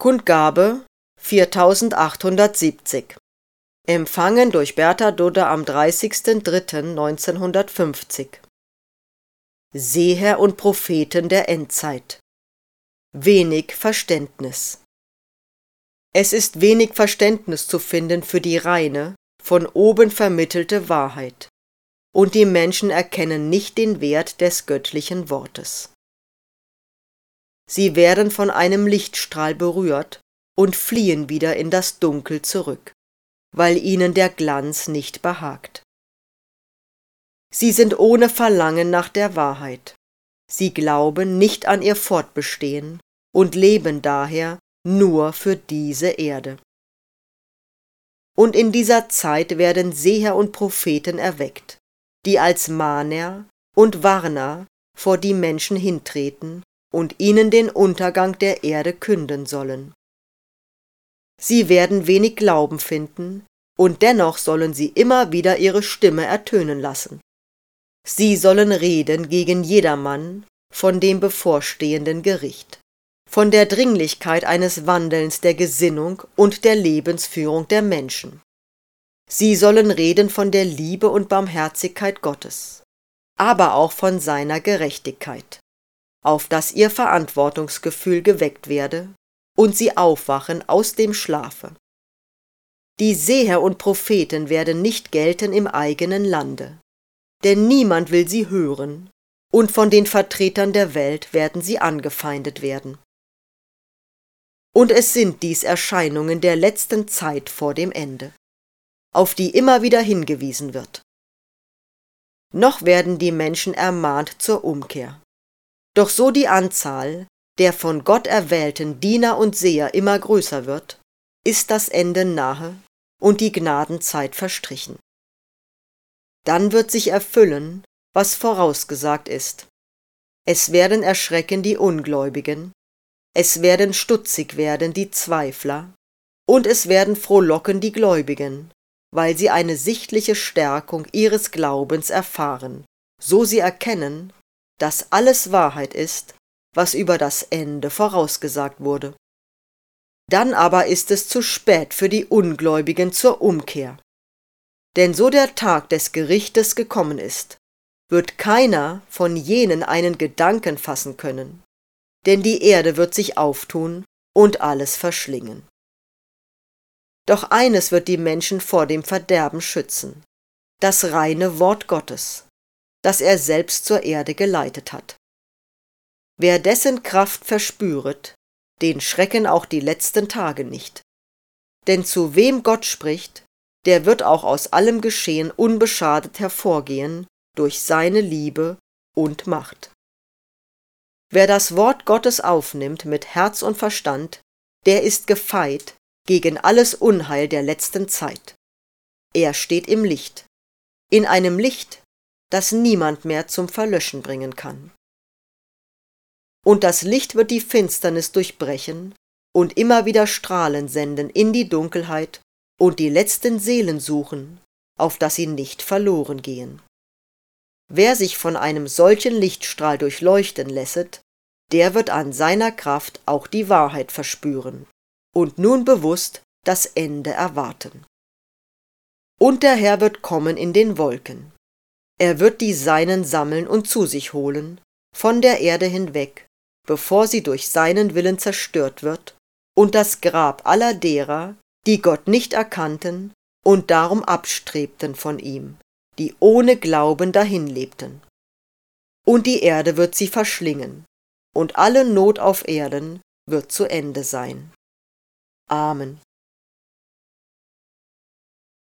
Kundgabe 4870. Empfangen durch Bertha Dudde am 30.03.1950. Seher und Propheten der Endzeit. Wenig Verständnis. Es ist wenig Verständnis zu finden für die reine, von oben vermittelte Wahrheit, und die Menschen erkennen nicht den Wert des göttlichen Wortes. Sie werden von einem Lichtstrahl berührt und fliehen wieder in das Dunkel zurück, weil ihnen der Glanz nicht behagt. Sie sind ohne Verlangen nach der Wahrheit. Sie glauben nicht an ihr Fortbestehen und leben daher nur für diese Erde. Und in dieser Zeit werden Seher und Propheten erweckt, die als Mahner und Warner vor die Menschen hintreten und ihnen den Untergang der Erde künden sollen. Sie werden wenig Glauben finden, und dennoch sollen sie immer wieder ihre Stimme ertönen lassen. Sie sollen reden gegen jedermann von dem bevorstehenden Gericht, von der Dringlichkeit eines Wandelns der Gesinnung und der Lebensführung der Menschen. Sie sollen reden von der Liebe und Barmherzigkeit Gottes, aber auch von seiner Gerechtigkeit, auf dass ihr Verantwortungsgefühl geweckt werde und sie aufwachen aus dem Schlafe. Die Seher und Propheten werden nicht gelten im eigenen Lande, denn niemand will sie hören, und von den Vertretern der Welt werden sie angefeindet werden. Und es sind dies Erscheinungen der letzten Zeit vor dem Ende, auf die immer wieder hingewiesen wird. Noch werden die Menschen ermahnt zur Umkehr. Doch so die Anzahl der von Gott erwählten Diener und Seher immer größer wird, ist das Ende nahe und die Gnadenzeit verstrichen. Dann wird sich erfüllen, was vorausgesagt ist. Es werden erschrecken die Ungläubigen, es werden stutzig werden die Zweifler, und es werden frohlocken die Gläubigen, weil sie eine sichtliche Stärkung ihres Glaubens erfahren, so sie erkennen, dass alles Wahrheit ist, was über das Ende vorausgesagt wurde. Dann aber ist es zu spät für die Ungläubigen zur Umkehr. Denn so der Tag des Gerichtes gekommen ist, wird keiner von jenen einen Gedanken fassen können, denn die Erde wird sich auftun und alles verschlingen. Doch eines wird die Menschen vor dem Verderben schützen, das reine Wort Gottes, das er selbst zur Erde geleitet hat. Wer dessen Kraft verspüret, den schrecken auch die letzten Tage nicht. Denn zu wem Gott spricht, der wird auch aus allem Geschehen unbeschadet hervorgehen durch seine Liebe und Macht. Wer das Wort Gottes aufnimmt mit Herz und Verstand, der ist gefeit gegen alles Unheil der letzten Zeit. Er steht im Licht, in einem Licht, das niemand mehr zum Verlöschen bringen kann. Und das Licht wird die Finsternis durchbrechen und immer wieder Strahlen senden in die Dunkelheit und die letzten Seelen suchen, auf dass sie nicht verloren gehen. Wer sich von einem solchen Lichtstrahl durchleuchten lässet, der wird an seiner Kraft auch die Wahrheit verspüren und nun bewusst das Ende erwarten. Und der Herr wird kommen in den Wolken. Er wird die Seinen sammeln und zu sich holen, von der Erde hinweg, bevor sie durch seinen Willen zerstört wird, und das Grab aller derer, die Gott nicht erkannten und darum abstrebten von ihm, die ohne Glauben dahin lebten. Und die Erde wird sie verschlingen, und alle Not auf Erden wird zu Ende sein. Amen.